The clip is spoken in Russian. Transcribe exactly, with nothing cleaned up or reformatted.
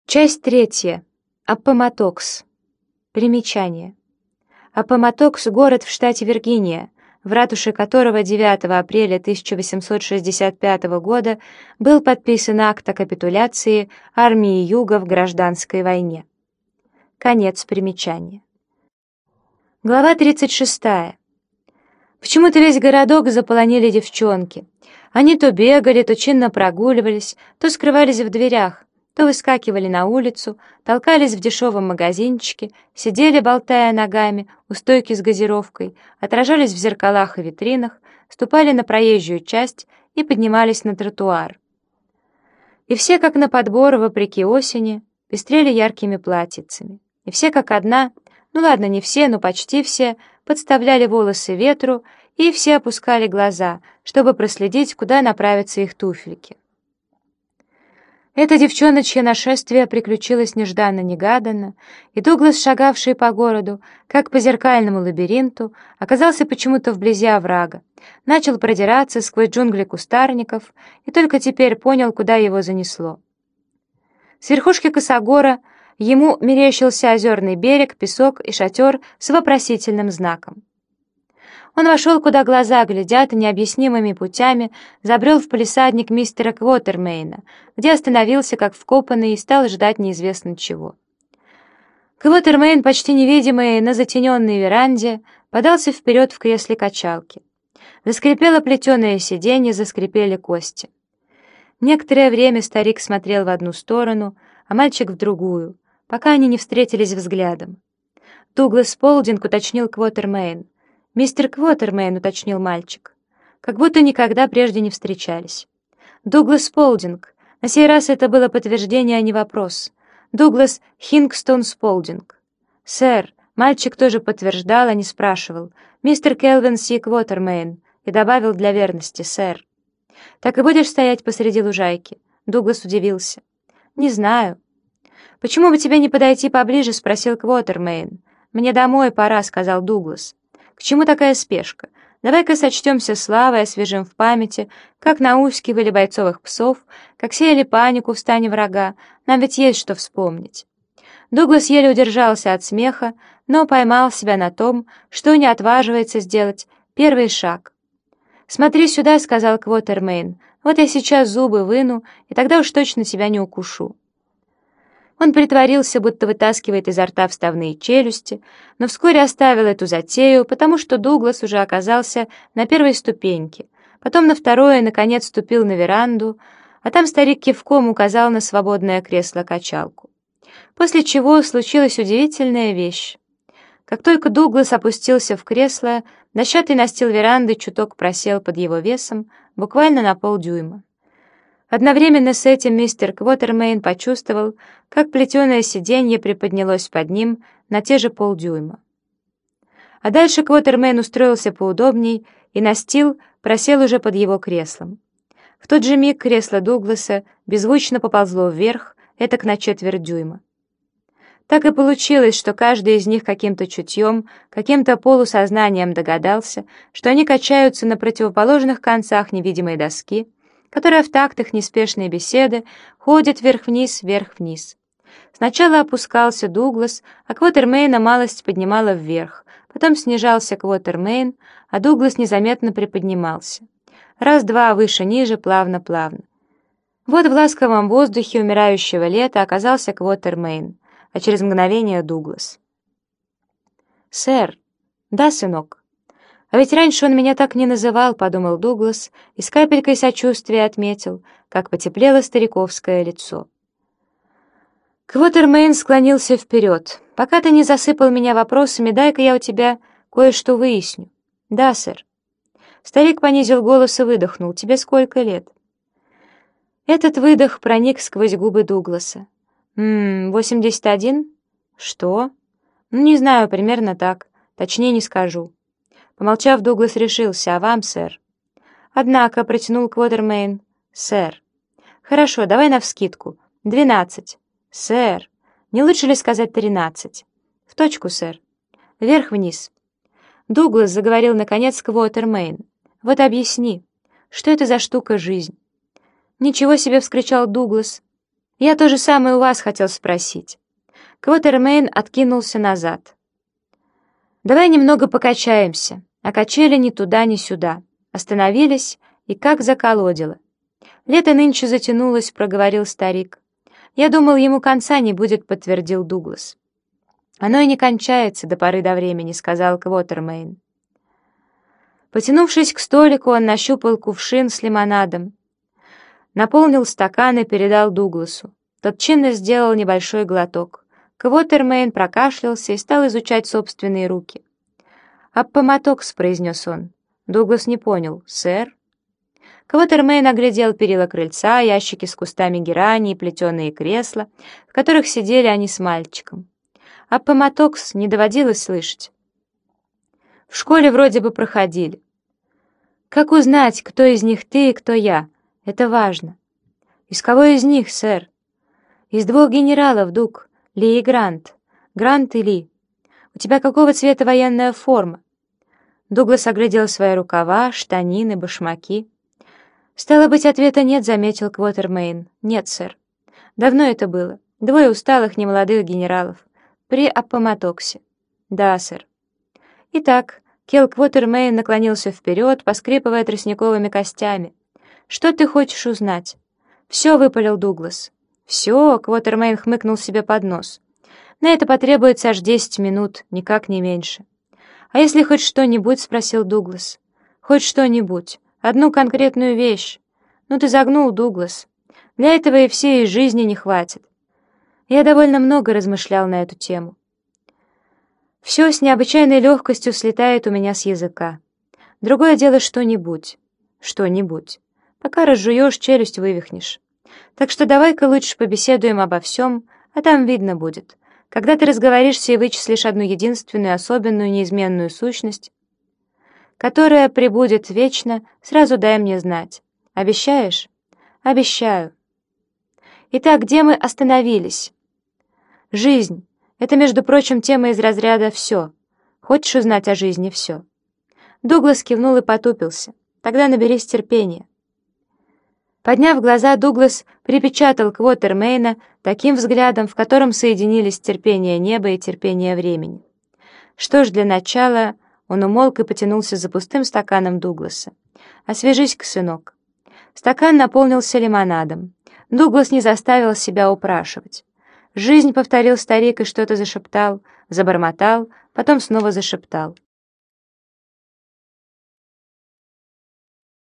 Часть третья. Аппоматокс. Примечание. Аппоматокс — город в штате Виргиния, в ратуше которого девятого апреля тысяча восемьсот шестьдесят пятого года был подписан акт о капитуляции армии Юга в гражданской войне. Конец примечания. Глава тридцать шестая. Почему-то весь городок заполонили девчонки. Они то бегали, то чинно прогуливались, то скрывались в дверях, то выскакивали на улицу, толкались в дешевом магазинчике, сидели, болтая ногами, у стойки с газировкой, отражались в зеркалах и витринах, ступали на проезжую часть и поднимались на тротуар. И все, как на подбор, вопреки осени, пестрели яркими платьицами. И все, как одна, ну ладно, не все, но почти все, подставляли волосы ветру, и все опускали глаза, чтобы проследить, куда направятся их туфельки. Это девчоночье нашествие приключилось нежданно-негаданно, и Дуглас, шагавший по городу, как по зеркальному лабиринту, оказался почему-то вблизи оврага, начал продираться сквозь джунгли кустарников и только теперь понял, куда его занесло. С верхушки косогора ему мерещился озерный берег, песок и шатер с вопросительным знаком. Он вошел, куда глаза глядят, и необъяснимыми путями забрел в палисадник мистера Квотермейна, где остановился как вкопанный и стал ждать неизвестно чего. Квотермейн, почти невидимый на затененной веранде, подался вперед в кресле качалки. Заскрипело плетеное сиденье, заскрипели кости. Некоторое время старик смотрел в одну сторону, а мальчик в другую, пока они не встретились взглядом. «Дуглас Сполдинг», — уточнил Квотермейн. «Мистер Квотермейн», — уточнил мальчик. Как будто никогда прежде не встречались. «Дуглас Сполдинг». На сей раз это было подтверждение, а не вопрос. «Дуглас Хингстон Сполдинг». «Сэр», — мальчик тоже подтверждал, а не спрашивал. «Мистер Келвин Си Квотермейн», и добавил для верности «сэр». «Так и будешь стоять посреди лужайки?» Дуглас удивился. «Не знаю». «Почему бы тебе не подойти поближе?» — спросил Квотермейн. «Мне домой пора», — сказал Дуглас. «К чему такая спешка? Давай-ка сочтемся славой, освежим в памяти, как наускивали бойцовых псов, как сеяли панику в стане врага. Нам ведь есть что вспомнить». Дуглас еле удержался от смеха, но поймал себя на том, что не отваживается сделать первый шаг. «Смотри сюда», — сказал Квотермейн. «Вот я сейчас зубы выну, и тогда уж точно тебя не укушу». Он притворился, будто вытаскивает изо рта вставные челюсти, но вскоре оставил эту затею, потому что Дуглас уже оказался на первой ступеньке, потом на второй и, наконец, ступил на веранду, а там старик кивком указал на свободное кресло-качалку. После чего случилась удивительная вещь. Как только Дуглас опустился в кресло, дощатый настил веранды чуток просел под его весом, буквально на полдюйма. Одновременно с этим мистер Квотермейн почувствовал, как плетеное сиденье приподнялось под ним на те же полдюйма. А дальше Квотермейн устроился поудобней, и настил просел уже под его креслом. В тот же миг кресло Дугласа беззвучно поползло вверх, этак на четверть дюйма. Так и получилось, что каждый из них каким-то чутьем, каким-то полусознанием догадался, что они качаются на противоположных концах невидимой доски, которая в такт их неспешной беседы ходит вверх-вниз, вверх-вниз. Сначала опускался Дуглас, а Квотермейна малость поднимала вверх, потом снижался Квотермейн, а Дуглас незаметно приподнимался. Раз-два, выше-ниже, плавно-плавно. Вот в ласковом воздухе умирающего лета оказался Квотермейн, а через мгновение Дуглас. «Сэр». «Да, сынок». «А ведь раньше он меня так не называл», — подумал Дуглас, и с капелькой сочувствия отметил, как потеплело стариковское лицо. Квотермейн склонился вперед. «Пока ты не засыпал меня вопросами, дай-ка я у тебя кое-что выясню». «Да, сэр». Старик понизил голос и выдохнул. «Тебе сколько лет?» Этот выдох проник сквозь губы Дугласа. «Ммм, восемьдесят один?» «Что?» «Ну, не знаю, примерно так. Точнее не скажу». Помолчав, Дуглас решился. «А вам, сэр?» «Однако», — протянул Квотермейн. «Сэр». «Хорошо, давай навскидку. Двенадцать». «Сэр». «Не лучше ли сказать тринадцать?» «В точку, сэр». «Вверх-вниз». Дуглас заговорил, наконец, Квотермейн. «Вот объясни, что это за штука жизнь?» «Ничего себе!» — вскричал Дуглас. Я то же самое у вас хотел спросить». Квотермейн откинулся назад. «Давай немного покачаемся», а качели ни туда, ни сюда. Остановились, и как заколодило. «Лето нынче затянулось», — проговорил старик. «Я думал, ему конца не будет», — подтвердил Дуглас. «Оно и не кончается до поры до времени», — сказал Квотермейн. Потянувшись к столику, он нащупал кувшин с лимонадом, наполнил стакан и передал Дугласу. Тот чинно сделал небольшой глоток. Квотермейн прокашлялся и стал изучать собственные руки. «Аппоматокс», — произнес он. Дуглас не понял. «Сэр?» Квотермейн оглядел перила крыльца, ящики с кустами герани и плетеные кресла, в которых сидели они с мальчиком. «Аппоматокс» не доводилось слышать. В школе вроде бы проходили. Как узнать, кто из них ты и кто я? Это важно. Из кого из них, сэр? Из двух генералов, Дуг, Ли и Грант. Грант и Ли. У тебя какого цвета военная форма? Дуглас оглядел свои рукава, штанины, башмаки. «Стало быть, ответа нет», — заметил Квотермейн. «Нет, сэр. Давно это было. Двое усталых немолодых генералов. При Аппоматоксе». «Да, сэр». «Итак», — Келл Квотермейн наклонился вперед, поскрипывая тростниковыми костями. «Что ты хочешь узнать?» «Все», — выпалил Дуглас. «Все», — Квотермейн хмыкнул себе под нос. «На это потребуется аж десять минут, никак не меньше». «А если хоть что-нибудь?» — спросил Дуглас. «Хоть что-нибудь. Одну конкретную вещь. Ну ты загнул, Дуглас. Для этого и всей жизни не хватит». Я довольно много размышлял на эту тему. Все с необычайной легкостью слетает у меня с языка. Другое дело что-нибудь. Что-нибудь. Пока разжуешь, челюсть вывихнешь. Так что давай-ка лучше побеседуем обо всем, а там видно будет. Когда ты разговоришься и вычислишь одну единственную, особенную, неизменную сущность, которая пребудет вечно, сразу дай мне знать. Обещаешь? Обещаю. Итак, где мы остановились? Жизнь. Это, между прочим, тема из разряда «все». Хочешь узнать о жизни все? Дуглас кивнул и потупился. Тогда наберись терпения. Подняв глаза, Дуглас припечатал Квотермейна таким взглядом, в котором соединились терпение неба и терпение времени. Что ж, для начала он умолк и потянулся за пустым стаканом Дугласа. «Освежись-ка, сынок». Стакан наполнился лимонадом. Дуглас не заставил себя упрашивать. «Жизнь», — повторил старик и что-то зашептал, забормотал, потом снова зашептал.